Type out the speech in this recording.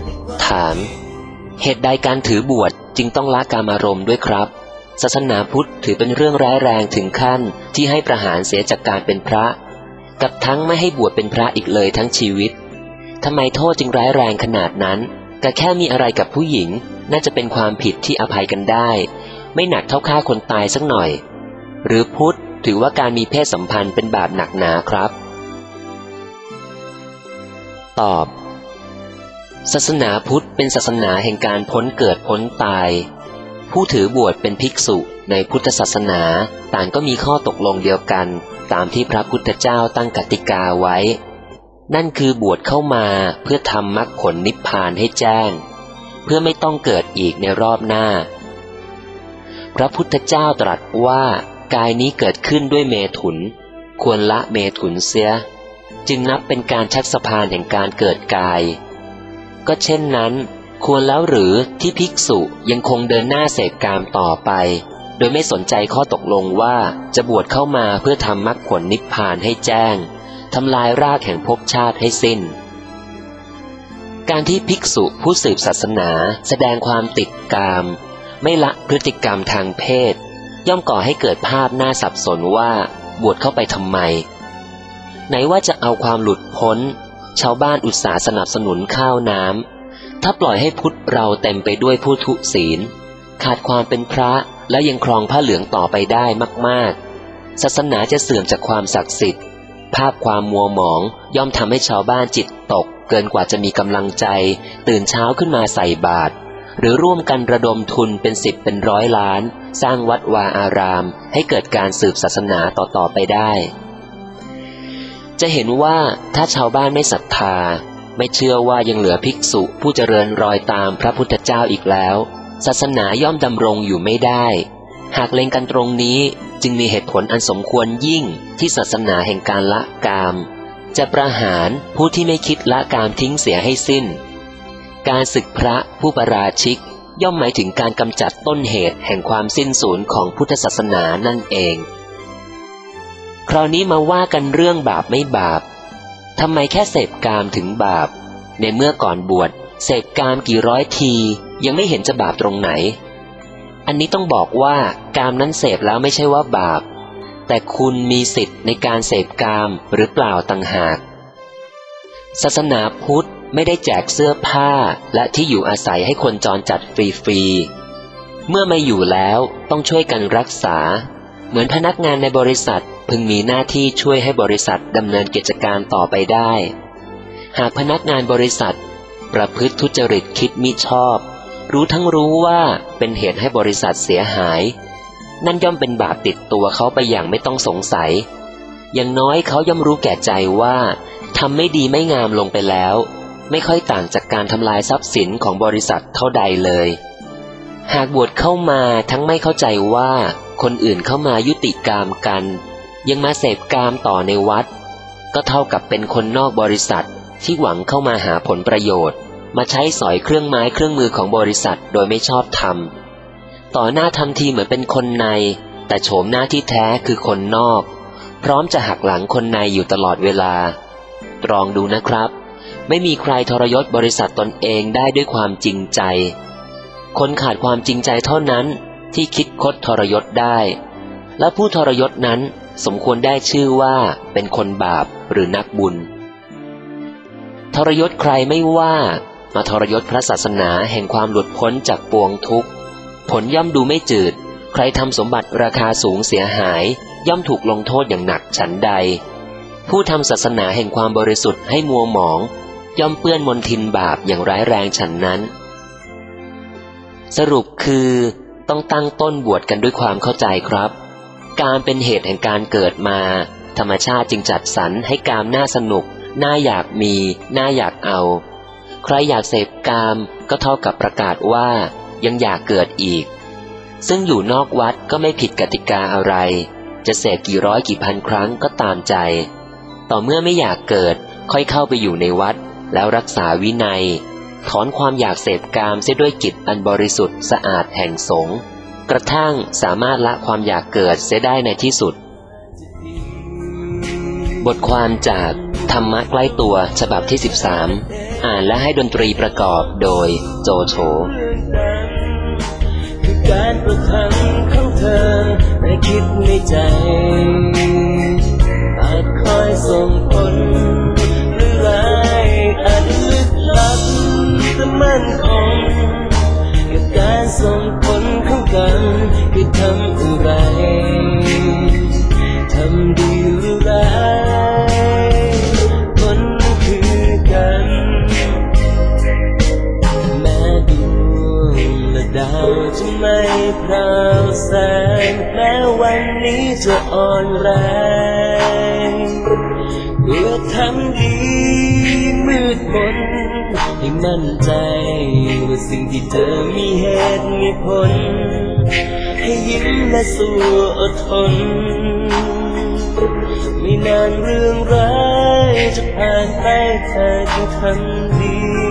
ถามเหตุใดการถือบวชจึงต้องละกามารมณ์ด้วยครับศาสนาพุทธถือเป็นเรื่องร้ายแรงถึงขั้นที่ให้ประหารเสียจากการเป็นพระกับทั้งไม่ให้บวชเป็นพระอีกเลยทั้งชีวิตทำไมโทษจึงร้ายแรงขนาดนั้นก็แค่มีอะไรกับผู้หญิงน่าจะเป็นความผิดที่อภัยกันได้ไม่หนักเท่าฆ่าคนตายสักหน่อยหรือพุทธถือว่าการมีเพศสัมพันธ์เป็นบาปหนักหนาครับตอบศาสนาพุทธเป็นศาสนาแห่งการพ้นเกิดพ้นตายผู้ถือบวชเป็นภิกษุในพุทธศาสนาต่างก็มีข้อตกลงเดียวกันตามที่พระพุทธเจ้าตั้งกติกาไว้นั่นคือบวชเข้ามาเพื่อทำมรรคผลนิพพานให้แจ้งเพื่อไม่ต้องเกิดอีกในรอบหน้าพระพุทธเจ้าตรัสว่ากายนี้เกิดขึ้นด้วยเมถุนควรละเมถุนเสียจึงนับเป็นการชักสะพานแห่งการเกิดกายก็เช่นนั้นควรแล้วหรือที่ภิกษุยังคงเดินหน้าเสพกามต่อไปโดยไม่สนใจข้อตกลงว่าจะบวชเข้ามาเพื่อทำมรรคผลนิพพานให้แจ้งทำลายรากแห่งภพชาติให้สิ้นการที่ภิกษุผู้สืบศาสนาแสดงความติดกามไม่ละพฤติกรรมทางเพศย่อมก่อให้เกิดภาพน่าสับสนว่าบวชเข้าไปทำไมไหนว่าจะเอาความหลุดพ้นชาวบ้านอุตส่าห์สนับสนุนข้าวน้ำถ้าปล่อยให้พุทธเราเต็มไปด้วยผู้ทุศีลขาดความเป็นพระและยังครองผ้าเหลืองต่อไปได้มากๆศาสนาจะเสื่อมจากความศักดิ์สิทธิ์ภาพความมัวหมองย่อมทำให้ชาวบ้านจิตตกเกินกว่าจะมีกำลังใจตื่นเช้าขึ้นมาใส่บาตรหรือร่วมกันระดมทุนเป็น10เป็นร้อยล้านสร้างวัดวาอารามให้เกิดการสืบศาสนาต่อไปได้จะเห็นว่าถ้าชาวบ้านไม่ศรัทธาไม่เชื่อว่ายังเหลือภิกษุผู้เจริญรอยตามพระพุทธเจ้าอีกแล้วศาสนาย่อมดำรงอยู่ไม่ได้หากเล็งกันตรงนี้จึงมีเหตุผลอันสมควรยิ่งที่ศาสนาแห่งการละกามจะประหารผู้ที่ไม่คิดละกามทิ้งเสียให้สิ้นการศึกพระผู้ประราชิกย่อมหมายถึงการกำจัดต้นเหตุแห่งความสิ้นสูญของพุทธศาสนานั่นเองคราวนี้มาว่ากันเรื่องบาปไม่บาปทำไมแค่เสพกามถึงบาปในเมื่อก่อนบวชเสพกามกี่ร้อยทียังไม่เห็นจะบาปตรงไหนอันนี้ต้องบอกว่ากามนั้นเสพแล้วไม่ใช่ว่าบาปแต่คุณมีสิทธิ์ในการเสพกามหรือเปล่าต่างหากศาสนาพุทธไม่ได้แจกเสื้อผ้าและที่อยู่อาศัยให้คนจรจัดฟรีๆเมื่อไม่อยู่แล้วต้องช่วยกันรักษาเหมือนพนักงานในบริษัทพึงมีหน้าที่ช่วยให้บริษัทดำเนินกิจการต่อไปได้หากพนักงานบริษัทประพฤติทุจริตคิดมิชอบรู้ทั้งรู้ว่าเป็นเหตุให้บริษัทเสียหายนั่นย่อมเป็นบาปติดตัวเขาไปอย่างไม่ต้องสงสัยอย่างน้อยเขาย่อมรู้แก่ใจว่าทำไม่ดีไม่งามลงไปแล้วไม่ค่อยต่างจากการทำลายทรัพย์สินของบริษัทเท่าใดเลยหากบวชเข้ามาทั้งไม่เข้าใจว่าคนอื่นเข้ามายุติกามกันยังมาเสพกามต่อในวัดก็เท่ากับเป็นคนนอกบริษัทที่หวังเข้ามาหาผลประโยชน์มาใช้สอยเครื่องไม้เครื่องมือของบริษัทโดยไม่ชอบธรรมต่อหน้าทำทีเหมือนเป็นคนในแต่โฉมหน้าที่แท้คือคนนอกพร้อมจะหักหลังคนในอยู่ตลอดเวลาตรองดูนะครับไม่มีใครทรยศบริษัทตนเองได้ด้วยความจริงใจคนขาดความจริงใจเท่านั้นที่คิดคดทรยศได้และผู้ทรยศนั้นสมควรได้ชื่อว่าเป็นคนบาปหรือนักบุญทรยศใครไม่ว่ามาทรยศพระศาสนาแห่งความหลุดพ้นจากปวงทุกข์ผลย่อมดูไม่จืดใครทำสมบัติราคาสูงเสียหายย่อมถูกลงโทษอย่างหนักฉันใดผู้ทำศาสนาแห่งความบริสุทธิ์ให้มัวหมองย่อมเปื้อนมลทินบาปอย่างร้ายแรงฉันนั้นสรุปคือต้องตั้งต้นบวชกันด้วยความเข้าใจครับการเป็นเหตุแห่งการเกิดมาธรรมชาติจึงจัดสรรให้กามน่าสนุกน่าอยากมีน่าอยากเอาใครอยากเสพกามก็เท่ากับประกาศว่ายังอยากเกิดอีกซึ่งอยู่นอกวัดก็ไม่ผิดกติกาอะไรจะเสพกี่ร้อยกี่พันครั้งก็ตามใจต่อเมื่อไม่อยากเกิดค่อยเข้าไปอยู่ในวัดแล้วรักษาวินัยถอนความอยากเสพกามเสียด้วยจิตอันบริสุทธิ์สะอาดแห่งสงฆ์กระทั่งสามารถละความอยากเกิดเสียได้ในที่สุดบทความจากธรรมะใกล้ตัวฉบับที่13 อ่านและให้ดนตรีประกอบโดยโจโฉคือการประทังของเธอได้คิดในใจอาจคอยส่งผลหรือร้ายอาจลึกลับแต่มั่นคงกับการส่งผลของกันคือทำอะไรทำดีหรือร้ายผลคือกันแม้ดวงและดาวจะไม่พราวแสงแม้วันนี้จะอ่อนแรงเพื่อทำดีมืดมนให้มั่นใจว่าสิ่งที่เธอมีเหตุมีผลให้ยิ้มและสู้อดทนไม่นานเรื่องร้ายจะผ่านไปแค่จะทำดี